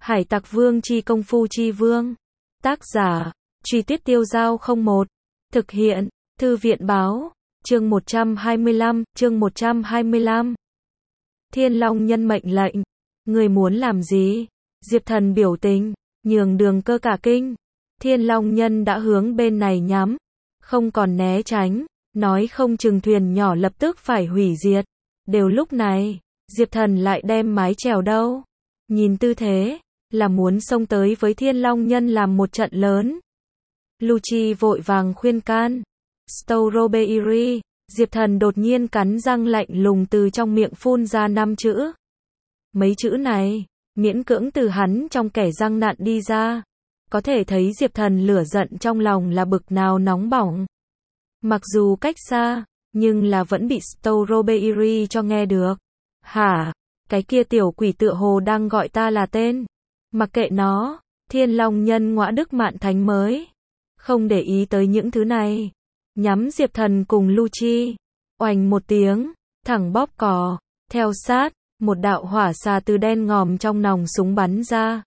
Hải Tặc Vương chi công phu chi vương. Tác giả, Truy Tuyết Tiêu Giao 01. Thực hiện, Thư viện Báo. Chương 125, chương 125. Thiên Long Nhân mệnh lệnh. Người muốn làm gì? Diệp Thần biểu tình, nhường đường cơ cả kinh. Thiên Long Nhân đã hướng bên này nhắm, không còn né tránh, nói không chừng thuyền nhỏ lập tức phải hủy diệt. Đều lúc này, Diệp Thần lại đem mái chèo đâu. Nhìn tư thế, là muốn xông tới với Thiên Long Nhân làm một trận lớn. Lucci vội vàng khuyên can. Strawberry, Diệp Thần đột nhiên cắn răng lạnh lùng từ trong miệng phun ra 5 chữ. Mấy chữ này, miễn cưỡng từ hắn trong kẻ răng nặn đi ra. Có thể thấy Diệp Thần lửa giận trong lòng là bực nào nóng bỏng. Mặc dù cách xa, nhưng là vẫn bị Strawberry cho nghe được. Hả? Cái kia tiểu quỷ tựa hồ đang gọi ta là tên. Mặc kệ nó, Thiên Long Nhân ngõa đức mạn thánh mới. Không để ý tới những thứ này. Nhắm Diệp Thần cùng Lucci. Oành một tiếng, thẳng bóp cò. Theo sát, một đạo hỏa xà từ đen ngòm trong nòng súng bắn ra.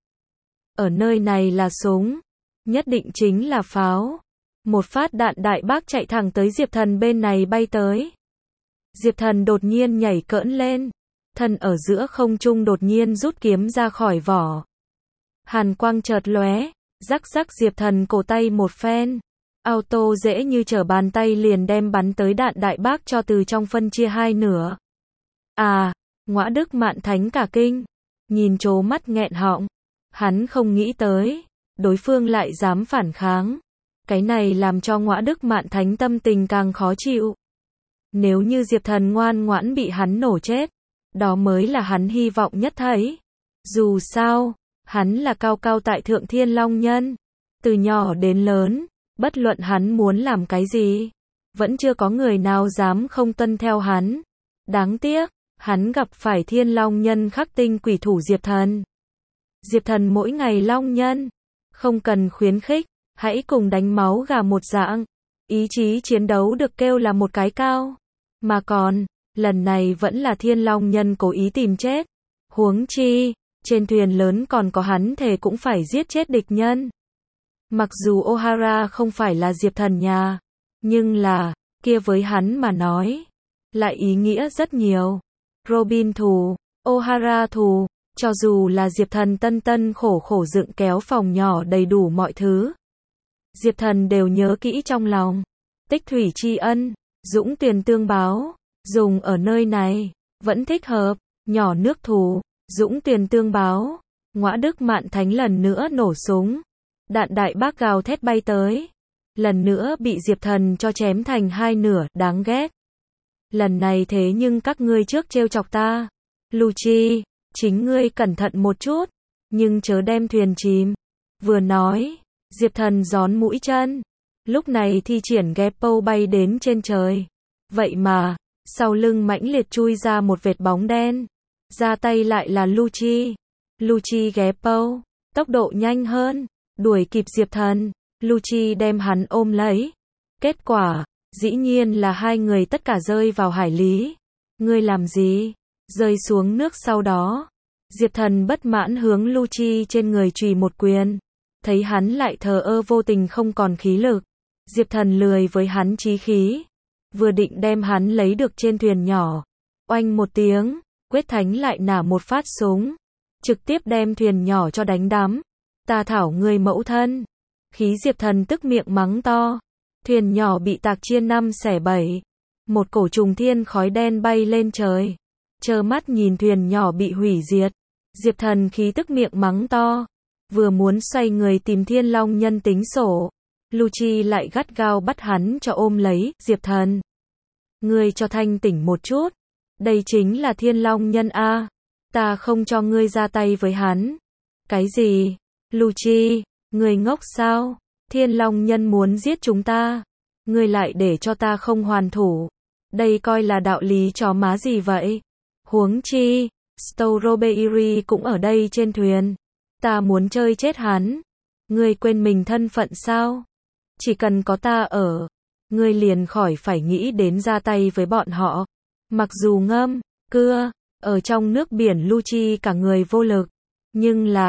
Ở nơi này là súng, nhất định chính là pháo. Một phát đạn đại bác chạy thẳng tới Diệp Thần bên này bay tới. Diệp Thần đột nhiên nhảy cỡn lên, thân ở giữa không trung đột nhiên rút kiếm ra khỏi vỏ. Hàn quang chợt lóe, rắc rắc Diệp Thần cổ tay một phen. Auto dễ như trở bàn tay liền đem bắn tới đạn đại bác cho từ trong phân chia hai nửa. À, ngõa đức mạn thánh cả kinh, nhìn trố mắt nghẹn họng. Hắn không nghĩ tới, đối phương lại dám phản kháng. Cái này làm cho ngõa đức mạn thánh tâm tình càng khó chịu. Nếu như Diệp Thần ngoan ngoãn bị hắn nổ chết, đó mới là hắn hy vọng nhất thấy. Dù sao, hắn là cao cao tại thượng Thiên Long Nhân. Từ nhỏ đến lớn, bất luận hắn muốn làm cái gì, vẫn chưa có người nào dám không tuân theo hắn. Đáng tiếc, hắn gặp phải Thiên Long Nhân khắc tinh quỷ thủ Diệp Thần. Diệp Thần mỗi ngày Long Nhân, không cần khuyến khích, hãy cùng đánh máu gà một dạng. Ý chí chiến đấu được kêu là một cái cao. Mà còn, lần này vẫn là Thiên Long Nhân cố ý tìm chết. Huống chi, trên thuyền lớn còn có hắn thề cũng phải giết chết địch nhân. Mặc dù O'Hara không phải là Diệp Thần nhà, nhưng là, kia với hắn mà nói, lại ý nghĩa rất nhiều. Robin thù, O'Hara thù, cho dù là Diệp Thần tân tân khổ khổ dựng kéo phòng nhỏ đầy đủ mọi thứ. Diệp Thần đều nhớ kỹ trong lòng. Tích thủy tri ân, dũng tuyền tương báo, dùng ở nơi này, vẫn thích hợp. Nhỏ nước thù, dũng tuyền tương báo. Ngõa đức mạn thánh lần nữa nổ súng. Đạn đại bác gào thét bay tới. Lần nữa bị Diệp Thần cho chém thành hai nửa, đáng ghét. Lần này thế nhưng các ngươi trước trêu chọc ta. Lucci, chính ngươi cẩn thận một chút, nhưng chớ đem thuyền chìm. Vừa nói, Diệp Thần gión mũi chân. Lúc này thi triển Geppo bay đến trên trời. Vậy mà, sau lưng mãnh liệt chui ra một vệt bóng đen. Ra tay lại là Lucci. Lucci Geppo, tốc độ nhanh hơn, đuổi kịp Diệp Thần. Lucci đem hắn ôm lấy. Kết quả, dĩ nhiên là hai người tất cả rơi vào hải lý. Ngươi làm gì? Rơi xuống nước sau đó. Diệp Thần bất mãn hướng Lucci trên người chùy một quyền. Thấy hắn lại thờ ơ vô tình không còn khí lực. Diệp Thần lười với hắn chí khí. Vừa định đem hắn lấy được trên thuyền nhỏ. Oanh một tiếng, Quyết Thánh lại nả một phát súng. Trực tiếp đem thuyền nhỏ cho đánh đắm. Ta thảo ngươi mẫu thân. Khí Diệp Thần tức miệng mắng to. Thuyền nhỏ bị tạc chia 5 xẻ 7. Một cổ trùng thiên khói đen bay lên trời. Trơ mắt nhìn thuyền nhỏ bị hủy diệt. Diệp Thần khí tức miệng mắng to. Vừa muốn xoay người tìm Thiên Long Nhân tính sổ. Lucci lại gắt gao bắt hắn cho ôm lấy. Diệp Thần, ngươi cho thanh tỉnh một chút. Đây chính là Thiên Long Nhân a. Ta không cho ngươi ra tay với hắn. Cái gì? Lucci, ngươi ngốc sao? Thiên Long Nhân muốn giết chúng ta. Ngươi lại để cho ta không hoàn thủ. Đây coi là đạo lý chó má gì vậy? Huống chi, Strawberry cũng ở đây trên thuyền. Ta muốn chơi chết hắn. Ngươi quên mình thân phận sao? Chỉ cần có ta ở, ngươi liền khỏi phải nghĩ đến ra tay với bọn họ. Mặc dù ngâm, cưa, ở trong nước biển Lucci cả người vô lực. Nhưng là,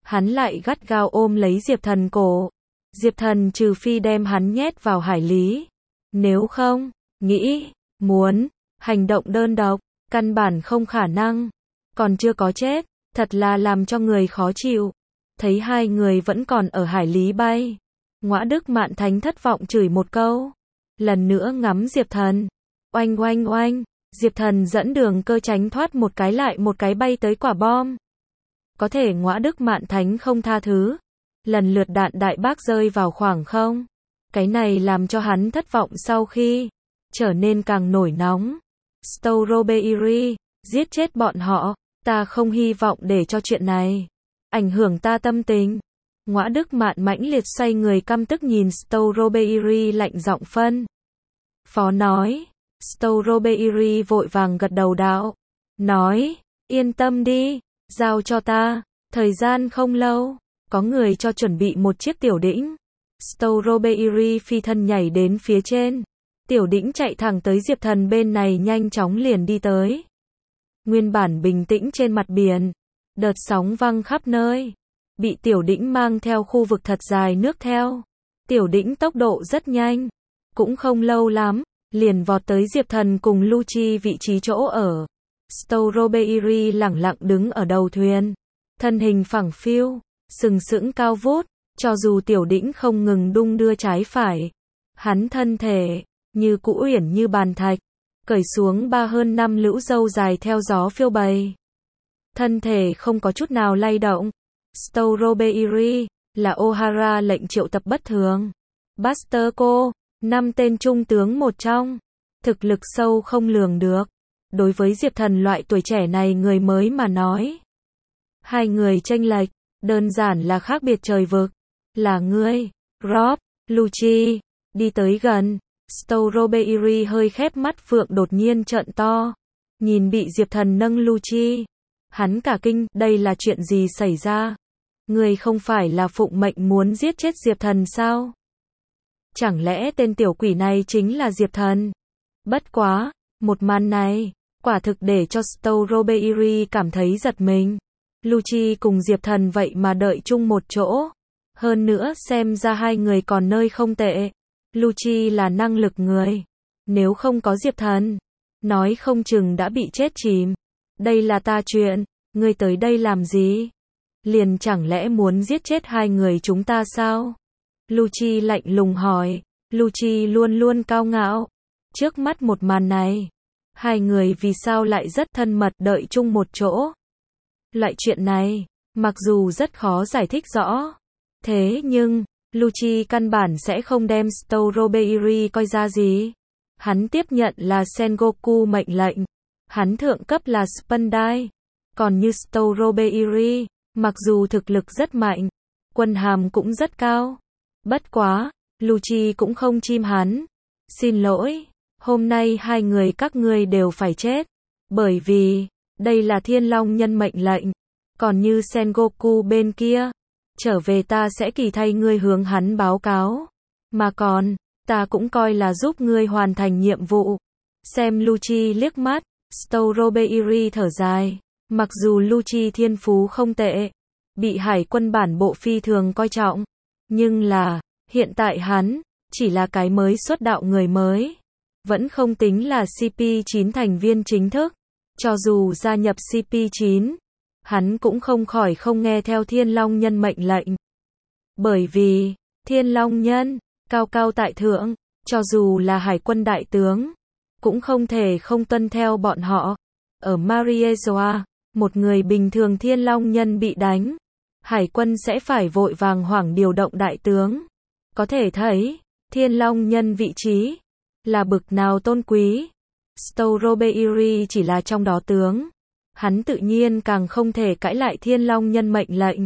hắn lại gắt gao ôm lấy Diệp Thần cổ. Diệp Thần trừ phi đem hắn nhét vào hải lý. Nếu không, nghĩ, muốn, hành động đơn độc, căn bản không khả năng. Còn chưa có chết, thật là làm cho người khó chịu. Thấy hai người vẫn còn ở hải lý bay. Ngõa Đức Mạn Thánh thất vọng chửi một câu. Lần nữa ngắm Diệp Thần. Oanh oanh oanh, Diệp Thần dẫn đường cơ tránh thoát một cái lại một cái bay tới quả bom. Có thể Ngõa Đức Mạn Thánh không tha thứ. Lần lượt đạn đại bác rơi vào khoảng không. Cái này làm cho hắn thất vọng sau khi trở nên càng nổi nóng. Strawberry, giết chết bọn họ, ta không hy vọng để cho chuyện này ảnh hưởng ta tâm tình. Ngõa Đức Mạn mãnh liệt xoay người căm tức nhìn Strawberry lạnh giọng phân phó nói. Strawberry vội vàng gật đầu đạo. Nói, yên tâm đi, giao cho ta, thời gian không lâu, có người cho chuẩn bị một chiếc tiểu đĩnh. Strawberry phi thân nhảy đến phía trên. Tiểu đĩnh chạy thẳng tới Diệp Thần bên này nhanh chóng liền đi tới. Nguyên bản bình tĩnh trên mặt biển, đợt sóng văng khắp nơi. Bị tiểu đĩnh mang theo khu vực thật dài nước theo. Tiểu đĩnh tốc độ rất nhanh. Cũng không lâu lắm, liền vọt tới Diệp Thần cùng Lucci vị trí chỗ ở. Strawberry lẳng lặng đứng ở đầu thuyền. Thân hình phẳng phiu, sừng sững cao vút. Cho dù tiểu đĩnh không ngừng đung đưa trái phải. Hắn thân thể, như cũ uyển như bàn thạch. Cởi xuống 3 hơn 5 lũ râu dài theo gió phiêu bày. Thân thể không có chút nào lay động. Strawberry, là O'Hara lệnh triệu tập bất thường. Buster Cô, 5 tên trung tướng một trong. Thực lực sâu không lường được. Đối với Diệp Thần loại tuổi trẻ này người mới mà nói. Hai người chênh lệch, đơn giản là khác biệt trời vực. Là ngươi, Rob, Lucci, đi tới gần. Strawberry hơi khép mắt phượng đột nhiên trợn to. Nhìn bị Diệp Thần nâng Lucci. Hắn cả kinh, đây là chuyện gì xảy ra? Ngươi không phải là phụng mệnh muốn giết chết Diệp Thần sao? Chẳng lẽ tên tiểu quỷ này chính là Diệp Thần? Bất quá, một màn này, quả thực để cho Strawberry cảm thấy giật mình. Lucci cùng Diệp Thần vậy mà đợi chung một chỗ. Hơn nữa xem ra hai người còn nơi không tệ. Lucci là năng lực người. Nếu không có Diệp Thần, nói không chừng đã bị chết chìm. Đây là ta chuyện, ngươi tới đây làm gì? Liền chẳng lẽ muốn giết chết hai người chúng ta sao? Lucci lạnh lùng hỏi. Lucci luôn luôn cao ngạo. Trước mắt một màn này, hai người vì sao lại rất thân mật đợi chung một chỗ? Loại chuyện này, mặc dù rất khó giải thích rõ. Thế nhưng, Lucci căn bản sẽ không đem Strawberry coi ra gì. Hắn tiếp nhận là Sengoku mệnh lệnh. Hắn thượng cấp là Spandai. Còn như Strawberry, mặc dù thực lực rất mạnh, quân hàm cũng rất cao. Bất quá, Lucci cũng không chim hắn. Xin lỗi, hôm nay hai người các ngươi đều phải chết. Bởi vì, đây là Thiên Long nhân mệnh lệnh. Còn như Sengoku bên kia, trở về ta sẽ kỳ thay ngươi hướng hắn báo cáo. Mà còn, ta cũng coi là giúp ngươi hoàn thành nhiệm vụ. Xem Lucci liếc mắt, Strawberry thở dài. Mặc dù Lucci thiên phú không tệ, bị hải quân bản bộ phi thường coi trọng. Nhưng là, hiện tại hắn, chỉ là cái mới xuất đạo người mới. Vẫn không tính là CP9 thành viên chính thức. Cho dù gia nhập CP9, hắn cũng không khỏi không nghe theo Thiên Long nhân mệnh lệnh. Bởi vì, Thiên Long nhân, cao cao tại thượng, cho dù là hải quân đại tướng, cũng không thể không tuân theo bọn họ. Ở Mariejoa, một người bình thường Thiên Long nhân bị đánh, hải quân sẽ phải vội vàng hoảng điều động đại tướng. Có thể thấy, Thiên Long nhân vị trí là bực nào tôn quý. Strawberry chỉ là trong đó tướng. Hắn tự nhiên càng không thể cãi lại Thiên Long nhân mệnh lệnh.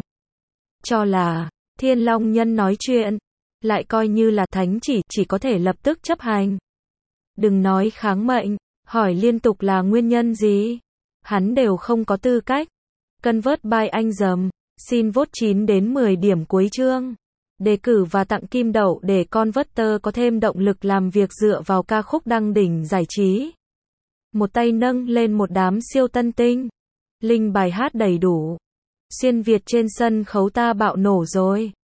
Cho là, Thiên Long nhân nói chuyện, lại coi như là thánh chỉ có thể lập tức chấp hành. Đừng nói kháng mệnh, hỏi liên tục là nguyên nhân gì. Hắn đều không có tư cách. Convert by anh dầm, xin vote 9 đến 10 điểm cuối chương. Đề cử và tặng kim đậu để Converter có thêm động lực làm việc dựa vào ca khúc đăng đỉnh giải trí. Một tay nâng lên một đám siêu tân tinh. Link bài hát đầy đủ. Xuyên Việt trên sân khấu ta bạo nổ rồi.